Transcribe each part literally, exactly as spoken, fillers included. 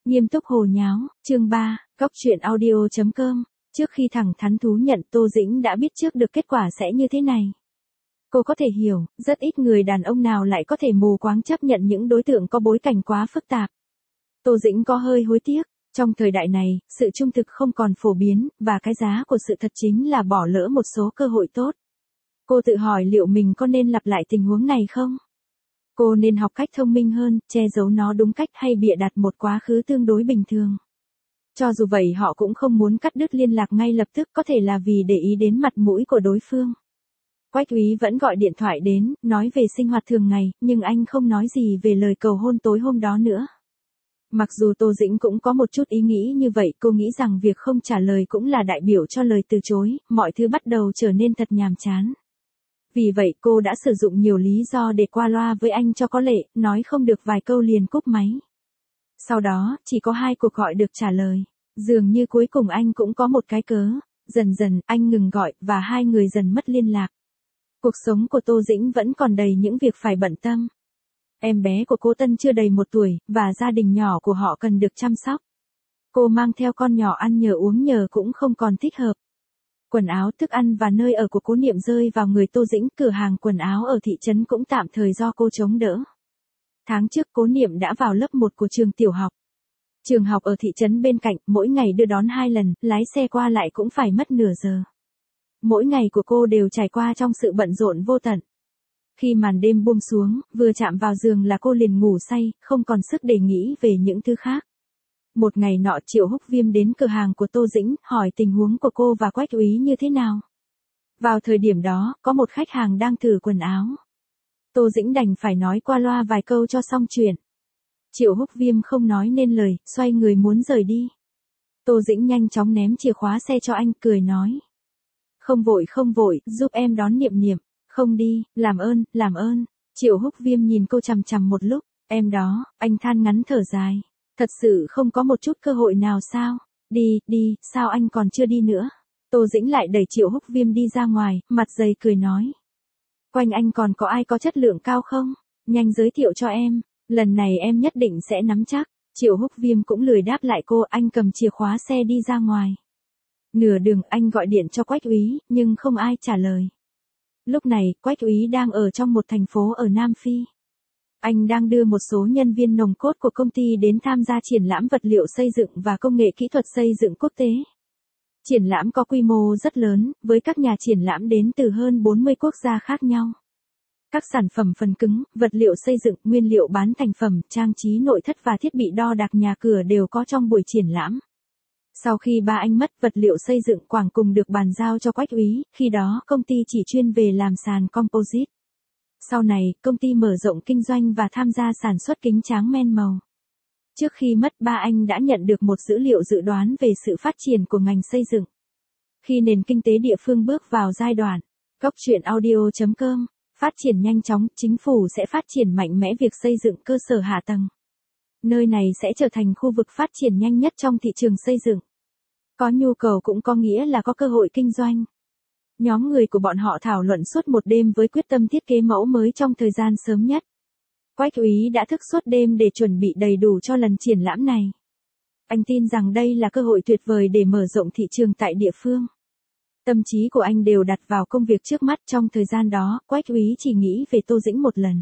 Nghiêm túc hồ nháo, chương ba, góc truyện audio chấm com. Trước khi thẳng thắn thú nhận Tô Dĩnh đã biết trước được kết quả sẽ như thế này. Cô có thể hiểu, rất ít người đàn ông nào lại có thể mù quáng chấp nhận những đối tượng có bối cảnh quá phức tạp. Tô Dĩnh có hơi hối tiếc, trong thời đại này, sự trung thực không còn phổ biến, và cái giá của sự thật chính là bỏ lỡ một số cơ hội tốt. Cô tự hỏi liệu mình có nên lặp lại tình huống này không? Cô nên học cách thông minh hơn, che giấu nó đúng cách hay bịa đặt một quá khứ tương đối bình thường. Cho dù vậy họ cũng không muốn cắt đứt liên lạc ngay lập tức, có thể là vì để ý đến mặt mũi của đối phương. Quách Úy vẫn gọi điện thoại đến, nói về sinh hoạt thường ngày, nhưng anh không nói gì về lời cầu hôn tối hôm đó nữa. Mặc dù Tô Dĩnh cũng có một chút ý nghĩ như vậy, cô nghĩ rằng việc không trả lời cũng là đại biểu cho lời từ chối, mọi thứ bắt đầu trở nên thật nhàm chán. Vì vậy cô đã sử dụng nhiều lý do để qua loa với anh cho có lệ, nói không được vài câu liền cúp máy. Sau đó, chỉ có hai cuộc gọi được trả lời. Dường như cuối cùng anh cũng có một cái cớ. Dần dần, anh ngừng gọi, và hai người dần mất liên lạc. Cuộc sống của Tô Dĩnh vẫn còn đầy những việc phải bận tâm. Em bé của cô Tân chưa đầy một tuổi, và gia đình nhỏ của họ cần được chăm sóc. Cô mang theo con nhỏ ăn nhờ uống nhờ cũng không còn thích hợp. Quần áo, thức ăn và nơi ở của Cố Niệm rơi vào người Tô Dĩnh, cửa hàng quần áo ở thị trấn cũng tạm thời do cô chống đỡ. Tháng trước Cố Niệm đã vào lớp một của trường tiểu học. Trường học ở thị trấn bên cạnh, mỗi ngày đưa đón hai lần, lái xe qua lại cũng phải mất nửa giờ. Mỗi ngày của cô đều trải qua trong sự bận rộn vô tận. Khi màn đêm buông xuống, vừa chạm vào giường là cô liền ngủ say, không còn sức để nghĩ về những thứ khác. Một ngày nọ Triệu Húc Viêm đến cửa hàng của Tô Dĩnh, hỏi tình huống của cô và Quách Úy như thế nào. Vào thời điểm đó, có một khách hàng đang thử quần áo. Tô Dĩnh đành phải nói qua loa vài câu cho xong chuyện. Triệu Húc Viêm không nói nên lời, xoay người muốn rời đi. Tô Dĩnh nhanh chóng ném chìa khóa xe cho anh, cười nói. Không vội không vội, giúp em đón Niệm Niệm. Không đi, làm ơn, làm ơn. Triệu Húc Viêm nhìn cô chằm chằm một lúc. Em đó, anh than ngắn thở dài. Thật sự không có một chút cơ hội nào sao? Đi, đi, sao anh còn chưa đi nữa? Tô Dĩnh lại đẩy Triệu Húc Viêm đi ra ngoài, mặt dày cười nói. Quanh anh còn có ai có chất lượng cao không? Nhanh giới thiệu cho em, lần này em nhất định sẽ nắm chắc. Triệu Húc Viêm cũng lười đáp lại cô, anh cầm chìa khóa xe đi ra ngoài. Nửa đường anh gọi điện cho Quách Úy, nhưng không ai trả lời. Lúc này, Quách Úy đang ở trong một thành phố ở Nam Phi. Anh đang đưa một số nhân viên nòng cốt của công ty đến tham gia triển lãm vật liệu xây dựng và công nghệ kỹ thuật xây dựng quốc tế. Triển lãm có quy mô rất lớn, với các nhà triển lãm đến từ hơn bốn mươi quốc gia khác nhau. Các sản phẩm phần cứng, vật liệu xây dựng, nguyên liệu bán thành phẩm, trang trí nội thất và thiết bị đo đạc nhà cửa đều có trong buổi triển lãm. Sau khi ba anh mất, vật liệu xây dựng Quảng cùng được bàn giao cho Quách Úy, khi đó công ty chỉ chuyên về làm sàn composite. Sau này, công ty mở rộng kinh doanh và tham gia sản xuất kính tráng men màu. Trước khi mất, ba anh đã nhận được một dữ liệu dự đoán về sự phát triển của ngành xây dựng. Khi nền kinh tế địa phương bước vào giai đoạn, góc truyện audio chấm com, phát triển nhanh chóng, chính phủ sẽ phát triển mạnh mẽ việc xây dựng cơ sở hạ tầng. Nơi này sẽ trở thành khu vực phát triển nhanh nhất trong thị trường xây dựng. Có nhu cầu cũng có nghĩa là có cơ hội kinh doanh. Nhóm người của bọn họ thảo luận suốt một đêm với quyết tâm thiết kế mẫu mới trong thời gian sớm nhất. Quách Úy đã thức suốt đêm để chuẩn bị đầy đủ cho lần triển lãm này. Anh tin rằng đây là cơ hội tuyệt vời để mở rộng thị trường tại địa phương. Tâm trí của anh đều đặt vào công việc trước mắt. Trong thời gian đó, Quách Úy chỉ nghĩ về Tô Dĩnh một lần.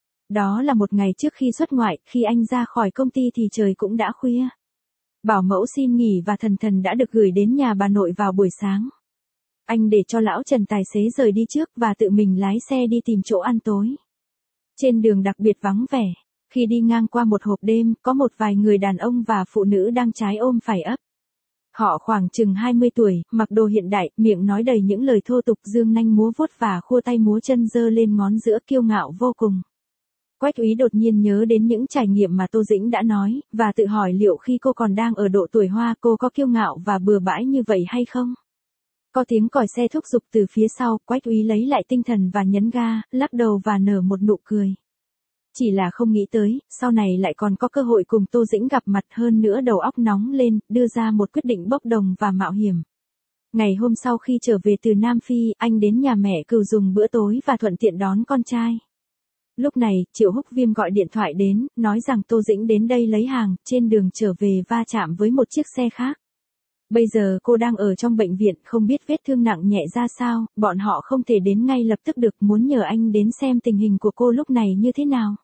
Đó là một ngày trước khi xuất ngoại, khi anh ra khỏi công ty thì trời cũng đã khuya. Bảo mẫu xin nghỉ và Thần Thần đã được gửi đến nhà bà nội vào buổi sáng. Anh để cho lão Trần tài xế rời đi trước và tự mình lái xe đi tìm chỗ ăn tối. Trên đường đặc biệt vắng vẻ, khi đi ngang qua một hộp đêm, có một vài người đàn ông và phụ nữ đang trái ôm phải ấp. Họ khoảng chừng hai mươi tuổi, mặc đồ hiện đại, miệng nói đầy những lời thô tục, dương nanh múa vuốt và khua tay múa chân giơ lên ngón giữa kiêu ngạo vô cùng. Quách Úy đột nhiên nhớ đến những trải nghiệm mà Tô Dĩnh đã nói, và tự hỏi liệu khi cô còn đang ở độ tuổi hoa cô có kiêu ngạo và bừa bãi như vậy hay không? Có tiếng còi xe thúc giục từ phía sau, Quách Úy lấy lại tinh thần và nhấn ga, lắc đầu và nở một nụ cười. Chỉ là không nghĩ tới, sau này lại còn có cơ hội cùng Tô Dĩnh gặp mặt, hơn nữa đầu óc nóng lên, đưa ra một quyết định bốc đồng và mạo hiểm. Ngày hôm sau khi trở về từ Nam Phi, anh đến nhà mẹ cừu dùng bữa tối và thuận tiện đón con trai. Lúc này, Triệu Húc Viêm gọi điện thoại đến, nói rằng Tô Dĩnh đến đây lấy hàng, trên đường trở về va chạm với một chiếc xe khác. Bây giờ cô đang ở trong bệnh viện, không biết vết thương nặng nhẹ ra sao, bọn họ không thể đến ngay lập tức được, muốn nhờ anh đến xem tình hình của cô lúc này như thế nào.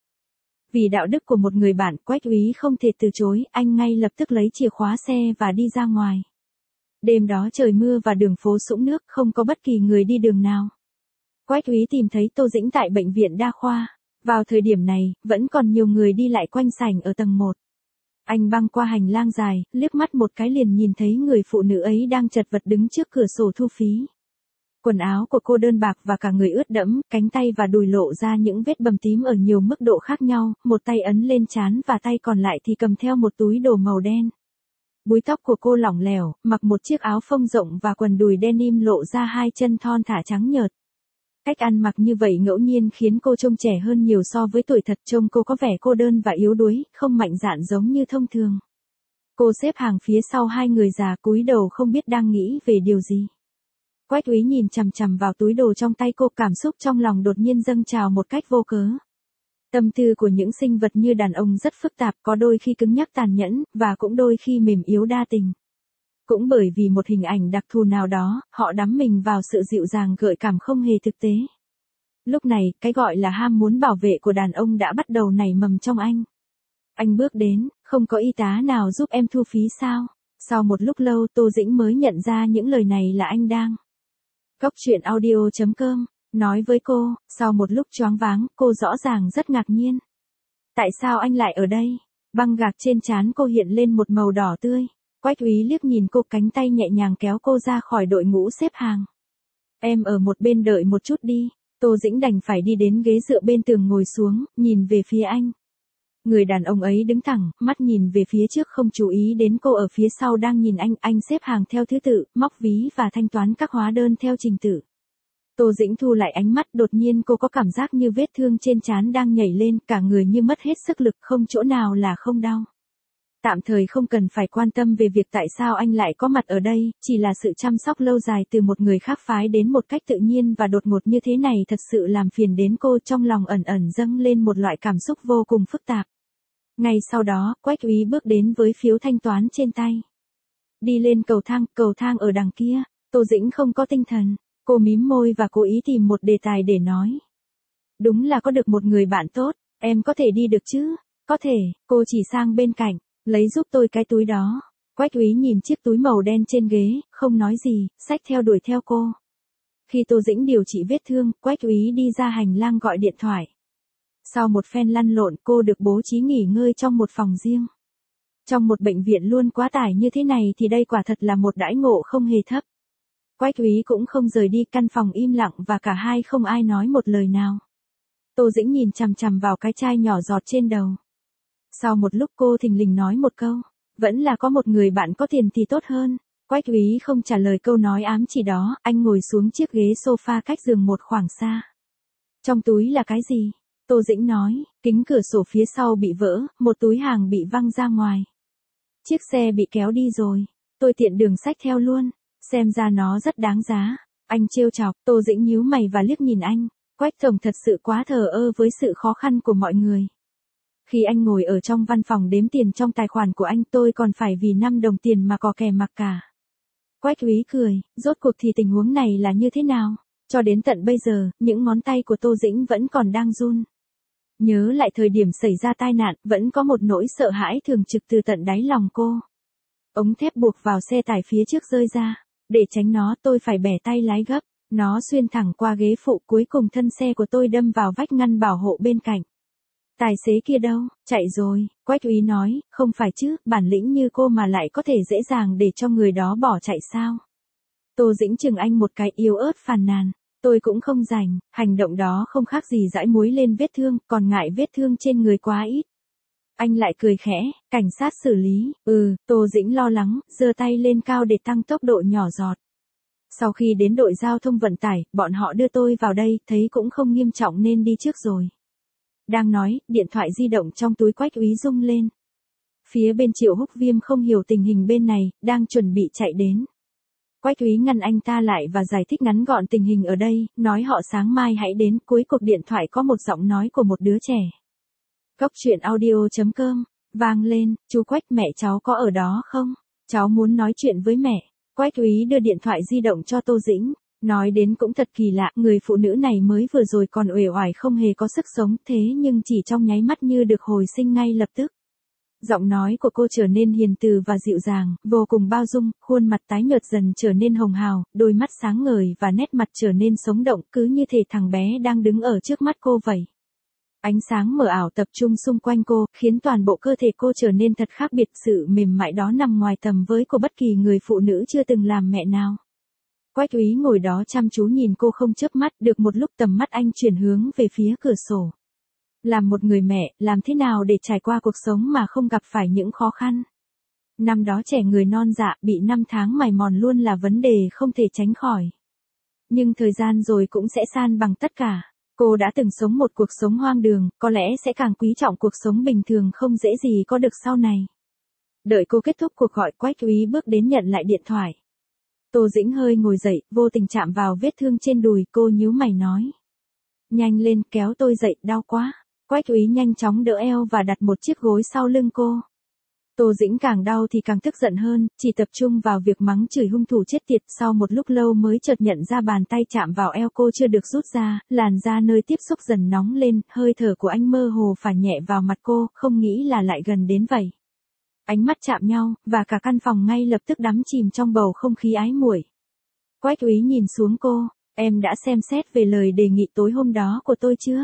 Vì đạo đức của một người bạn, Quách Úy không thể từ chối, anh ngay lập tức lấy chìa khóa xe và đi ra ngoài. Đêm đó trời mưa và đường phố sũng nước, không có bất kỳ người đi đường nào. Quách Úy tìm thấy Tô Dĩnh tại bệnh viện đa khoa. Vào thời điểm này, vẫn còn nhiều người đi lại quanh sảnh ở tầng một. Anh băng qua hành lang dài, liếc mắt một cái liền nhìn thấy người phụ nữ ấy đang chật vật đứng trước cửa sổ thu phí. Quần áo của cô đơn bạc và cả người ướt đẫm, cánh tay và đùi lộ ra những vết bầm tím ở nhiều mức độ khác nhau, một tay ấn lên trán và tay còn lại thì cầm theo một túi đồ màu đen. Búi tóc của cô lỏng lẻo, mặc một chiếc áo phông rộng và quần đùi denim lộ ra hai chân thon thả trắng nhợt. Cách ăn mặc như vậy ngẫu nhiên khiến cô trông trẻ hơn nhiều so với tuổi thật, trông cô có vẻ cô đơn và yếu đuối, không mạnh dạn giống như thông thường. Cô xếp hàng phía sau hai người già, cúi đầu không biết đang nghĩ về điều gì. Quách Úy nhìn chằm chằm vào túi đồ trong tay cô, cảm xúc trong lòng đột nhiên dâng trào một cách vô cớ. Tâm tư của những sinh vật như đàn ông rất phức tạp, có đôi khi cứng nhắc tàn nhẫn, và cũng đôi khi mềm yếu đa tình. Cũng bởi vì một hình ảnh đặc thù nào đó, họ đắm mình vào sự dịu dàng gợi cảm không hề thực tế. Lúc này, cái gọi là ham muốn bảo vệ của đàn ông đã bắt đầu nảy mầm trong anh. Anh bước đến, không có y tá nào giúp em thu phí sao? Sau một lúc lâu Tô Dĩnh mới nhận ra những lời này là anh đang. Góc truyện audio chấm com, nói với cô, sau một lúc choáng váng, cô rõ ràng rất ngạc nhiên. Tại sao anh lại ở đây? Băng gạc trên trán cô hiện lên một màu đỏ tươi. Quách Úy liếc nhìn cô, cánh tay nhẹ nhàng kéo cô ra khỏi đội ngũ xếp hàng. Em ở một bên đợi một chút đi. Tô Dĩnh đành phải đi đến ghế dựa bên tường ngồi xuống, nhìn về phía anh. Người đàn ông ấy đứng thẳng, mắt nhìn về phía trước không chú ý đến cô ở phía sau đang nhìn anh, anh xếp hàng theo thứ tự, móc ví và thanh toán các hóa đơn theo trình tự. Tô Dĩnh thu lại ánh mắt, đột nhiên cô có cảm giác như vết thương trên trán đang nhảy lên, cả người như mất hết sức lực, không chỗ nào là không đau. Tạm thời không cần phải quan tâm về việc tại sao anh lại có mặt ở đây, chỉ là sự chăm sóc lâu dài từ một người khác phái đến một cách tự nhiên và đột ngột như thế này thật sự làm phiền đến cô, trong lòng ẩn ẩn dâng lên một loại cảm xúc vô cùng phức tạp. Ngay sau đó, Quách Úy bước đến với phiếu thanh toán trên tay. Đi lên cầu thang, cầu thang ở đằng kia. Tô Dĩnh không có tinh thần, cô mím môi và cố ý tìm một đề tài để nói. Đúng là có được một người bạn tốt, em có thể đi được chứ? Có thể, cô chỉ sang bên cạnh. Lấy giúp tôi cái túi đó. Quách Úy nhìn chiếc túi màu đen trên ghế, không nói gì, xách theo đuổi theo cô. Khi Tô Dĩnh điều trị vết thương, Quách Úy đi ra hành lang gọi điện thoại. Sau một phen lăn lộn, cô được bố trí nghỉ ngơi trong một phòng riêng. Trong một bệnh viện luôn quá tải như thế này thì đây quả thật là một đãi ngộ không hề thấp. Quách Úy cũng không rời đi, căn phòng im lặng và cả hai không ai nói một lời nào. Tô Dĩnh nhìn chằm chằm vào cái chai nhỏ giọt trên đầu. Sau một lúc cô thình lình nói một câu, vẫn là có một người bạn có tiền thì tốt hơn. Quách Úy không trả lời câu nói ám chỉ đó, anh ngồi xuống chiếc ghế sofa cách giường một khoảng xa. Trong túi là cái gì? Tô Dĩnh nói, kính cửa sổ phía sau bị vỡ, một túi hàng bị văng ra ngoài. Chiếc xe bị kéo đi rồi, tôi tiện đường xách theo luôn, xem ra nó rất đáng giá. Anh trêu chọc, Tô Dĩnh nhíu mày và liếc nhìn anh. Quách tổng thật sự quá thờ ơ với sự khó khăn của mọi người. Khi anh ngồi ở trong văn phòng đếm tiền trong tài khoản của anh, tôi còn phải vì năm đồng tiền mà có kè mặc cả. Quách Úy cười, rốt cuộc thì tình huống này là như thế nào? Cho đến tận bây giờ, những ngón tay của Tô Dĩnh vẫn còn đang run. Nhớ lại thời điểm xảy ra tai nạn, vẫn có một nỗi sợ hãi thường trực từ tận đáy lòng cô. Ống thép buộc vào xe tải phía trước rơi ra. Để tránh nó, tôi phải bẻ tay lái gấp. Nó xuyên thẳng qua ghế phụ, cuối cùng thân xe của tôi đâm vào vách ngăn bảo hộ bên cạnh. Tài xế kia đâu? Chạy rồi. Quách Úy nói, không phải chứ, bản lĩnh như cô mà lại có thể dễ dàng để cho người đó bỏ chạy sao? Tô Dĩnh chừng anh một cái, yếu ớt phàn nàn. Tôi cũng không rảnh, hành động đó không khác gì dãi muối lên vết thương, còn ngại vết thương trên người quá ít. Anh lại cười khẽ, cảnh sát xử lý, ừ, Tô Dĩnh lo lắng, giơ tay lên cao để tăng tốc độ nhỏ giọt. Sau khi đến đội giao thông vận tải, bọn họ đưa tôi vào đây, thấy cũng không nghiêm trọng nên đi trước rồi. Đang nói, điện thoại di động trong túi Quách Úy rung lên. Phía bên Triệu Húc Viêm không hiểu tình hình bên này, đang chuẩn bị chạy đến. Quách Úy ngăn anh ta lại và giải thích ngắn gọn tình hình ở đây, nói họ sáng mai hãy đến. Cuối cuộc điện thoại có một giọng nói của một đứa trẻ. Cốc truyện audio chấm com vang lên, chú Quách, mẹ cháu có ở đó không? Cháu muốn nói chuyện với mẹ. Quách Úy đưa điện thoại di động cho Tô Dĩnh. Nói đến cũng thật kỳ lạ, người phụ nữ này mới vừa rồi còn uể oải không hề có sức sống, thế nhưng chỉ trong nháy mắt như được hồi sinh ngay lập tức. Giọng nói của cô trở nên hiền từ và dịu dàng, vô cùng bao dung, khuôn mặt tái nhợt dần trở nên hồng hào, đôi mắt sáng ngời và nét mặt trở nên sống động, cứ như thể thằng bé đang đứng ở trước mắt cô vậy. Ánh sáng mờ ảo tập trung xung quanh cô, khiến toàn bộ cơ thể cô trở nên thật khác biệt, sự mềm mại đó nằm ngoài tầm với của bất kỳ người phụ nữ chưa từng làm mẹ nào. Quách Úy ngồi đó chăm chú nhìn cô không chớp mắt, được một lúc tầm mắt anh chuyển hướng về phía cửa sổ. Làm một người mẹ, làm thế nào để trải qua cuộc sống mà không gặp phải những khó khăn? Năm đó trẻ người non dạ, bị năm tháng mài mòn luôn là vấn đề không thể tránh khỏi. Nhưng thời gian rồi cũng sẽ san bằng tất cả. Cô đã từng sống một cuộc sống hoang đường, có lẽ sẽ càng quý trọng cuộc sống bình thường không dễ gì có được sau này. Đợi cô kết thúc cuộc gọi, Quách Úy bước đến nhận lại điện thoại. Tô Dĩnh hơi ngồi dậy, vô tình chạm vào vết thương trên đùi, cô nhíu mày nói. Nhanh lên, kéo tôi dậy, đau quá. Quách Úy nhanh chóng đỡ eo và đặt một chiếc gối sau lưng cô. Tô Dĩnh càng đau thì càng tức giận hơn, chỉ tập trung vào việc mắng chửi hung thủ chết tiệt. Sau một lúc lâu mới chợt nhận ra bàn tay chạm vào eo cô chưa được rút ra, làn da nơi tiếp xúc dần nóng lên, hơi thở của anh mơ hồ phả nhẹ vào mặt cô, không nghĩ là lại gần đến vậy. Ánh mắt chạm nhau, và cả căn phòng ngay lập tức đắm chìm trong bầu không khí ái muội. Quách Úy nhìn xuống cô, em đã xem xét về lời đề nghị tối hôm đó của tôi chưa?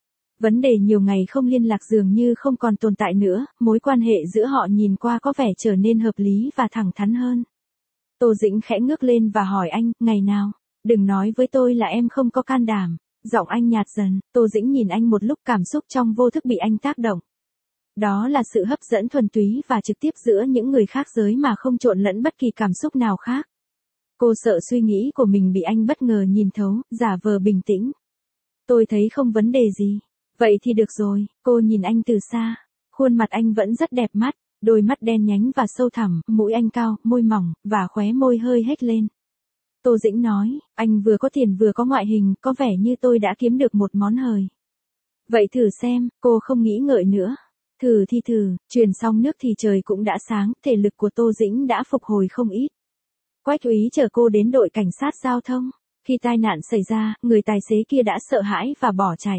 Vấn đề nhiều ngày không liên lạc dường như không còn tồn tại nữa, mối quan hệ giữa họ nhìn qua có vẻ trở nên hợp lý và thẳng thắn hơn. Tô Dĩnh khẽ ngước lên và hỏi anh, ngày nào? Đừng nói với tôi là em không có can đảm. Giọng anh nhạt dần, Tô Dĩnh nhìn anh một lúc, cảm xúc trong vô thức bị anh tác động. Đó là sự hấp dẫn thuần túy và trực tiếp giữa những người khác giới mà không trộn lẫn bất kỳ cảm xúc nào khác. Cô sợ suy nghĩ của mình bị anh bất ngờ nhìn thấu, giả vờ bình tĩnh. Tôi thấy không vấn đề gì. Vậy thì được rồi, cô nhìn anh từ xa. Khuôn mặt anh vẫn rất đẹp mắt, đôi mắt đen nhánh và sâu thẳm, mũi anh cao, môi mỏng, và khóe môi hơi hếch lên. Tô Dĩnh nói, anh vừa có tiền vừa có ngoại hình, có vẻ như tôi đã kiếm được một món hời. Vậy thử xem, cô không nghĩ ngợi nữa. Thử thì thử, truyền xong nước thì trời cũng đã sáng, thể lực của Tô Dĩnh đã phục hồi không ít. Quách Úy chở cô đến đội cảnh sát giao thông. Khi tai nạn xảy ra, người tài xế kia đã sợ hãi và bỏ chạy.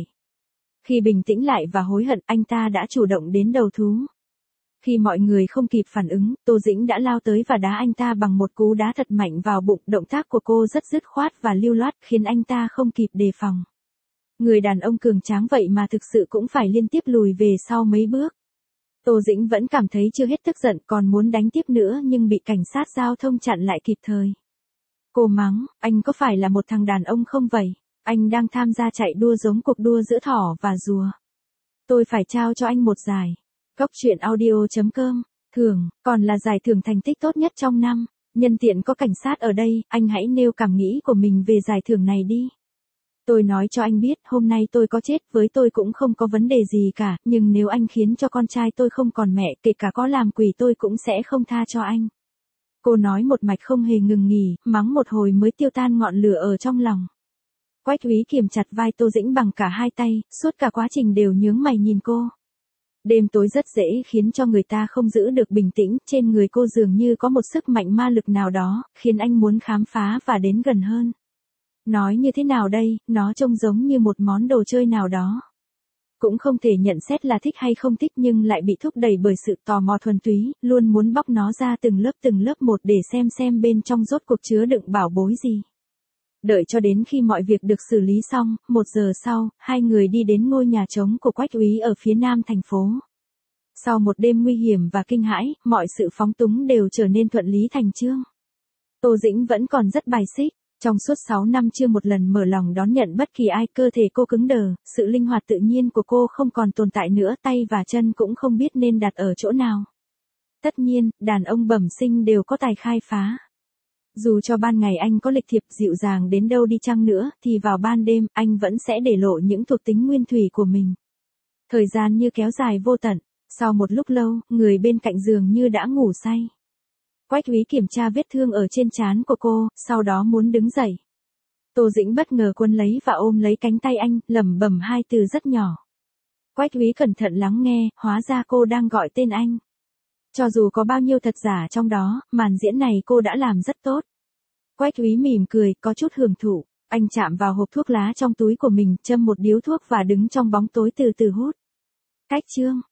Khi bình tĩnh lại và hối hận, anh ta đã chủ động đến đầu thú. Khi mọi người không kịp phản ứng, Tô Dĩnh đã lao tới và đá anh ta bằng một cú đá thật mạnh vào bụng. Động tác của cô rất dứt khoát và lưu loát, khiến anh ta không kịp đề phòng. Người đàn ông cường tráng vậy mà thực sự cũng phải liên tiếp lùi về sau mấy bước. Tô Dĩnh vẫn cảm thấy chưa hết tức giận, còn muốn đánh tiếp nữa nhưng bị cảnh sát giao thông chặn lại kịp thời. Cô mắng, anh có phải là một thằng đàn ông không vậy? Anh đang tham gia chạy đua giống cuộc đua giữa thỏ và rùa. Tôi phải trao cho anh một giải. Cốc truyện audio chấm com, thưởng, còn là giải thưởng thành tích tốt nhất trong năm. Nhân tiện có cảnh sát ở đây, anh hãy nêu cảm nghĩ của mình về giải thưởng này đi. Tôi nói cho anh biết, hôm nay tôi có chết với tôi cũng không có vấn đề gì cả, nhưng nếu anh khiến cho con trai tôi không còn mẹ, kể cả có làm quỷ tôi cũng sẽ không tha cho anh. Cô nói một mạch không hề ngừng nghỉ, mắng một hồi mới tiêu tan ngọn lửa ở trong lòng. Quách Úy kiềm chặt vai Tô Dĩnh bằng cả hai tay, suốt cả quá trình đều nhướng mày nhìn cô. Đêm tối rất dễ khiến cho người ta không giữ được bình tĩnh, trên người cô dường như có một sức mạnh ma lực nào đó, khiến anh muốn khám phá và đến gần hơn. Nói như thế nào đây, nó trông giống như một món đồ chơi nào đó. Cũng không thể nhận xét là thích hay không thích nhưng lại bị thúc đẩy bởi sự tò mò thuần túy, luôn muốn bóc nó ra từng lớp từng lớp một để xem xem bên trong rốt cuộc chứa đựng bảo bối gì. Đợi cho đến khi mọi việc được xử lý xong, một giờ sau, hai người đi đến ngôi nhà trống của Quách Úy ở phía nam thành phố. Sau một đêm nguy hiểm và kinh hãi, mọi sự phóng túng đều trở nên thuận lý thành chương. Tô Dĩnh vẫn còn rất bài xích. Trong suốt sáu năm chưa một lần mở lòng đón nhận bất kỳ ai, cơ thể cô cứng đờ, sự linh hoạt tự nhiên của cô không còn tồn tại nữa, tay và chân cũng không biết nên đặt ở chỗ nào. Tất nhiên, đàn ông bẩm sinh đều có tài khai phá. Dù cho ban ngày anh có lịch thiệp dịu dàng đến đâu đi chăng nữa, thì vào ban đêm, anh vẫn sẽ để lộ những thuộc tính nguyên thủy của mình. Thời gian như kéo dài vô tận, sau một lúc lâu, người bên cạnh giường như đã ngủ say. Quách Úy kiểm tra vết thương ở trên trán của cô, sau đó muốn đứng dậy. Tô Dĩnh bất ngờ cuốn lấy và ôm lấy cánh tay anh, lẩm bẩm hai từ rất nhỏ. Quách Úy cẩn thận lắng nghe, hóa ra cô đang gọi tên anh. Cho dù có bao nhiêu thật giả trong đó, màn diễn này cô đã làm rất tốt. Quách Úy mỉm cười, có chút hưởng thụ. Anh chạm vào hộp thuốc lá trong túi của mình, châm một điếu thuốc và đứng trong bóng tối từ từ hút. Cách chương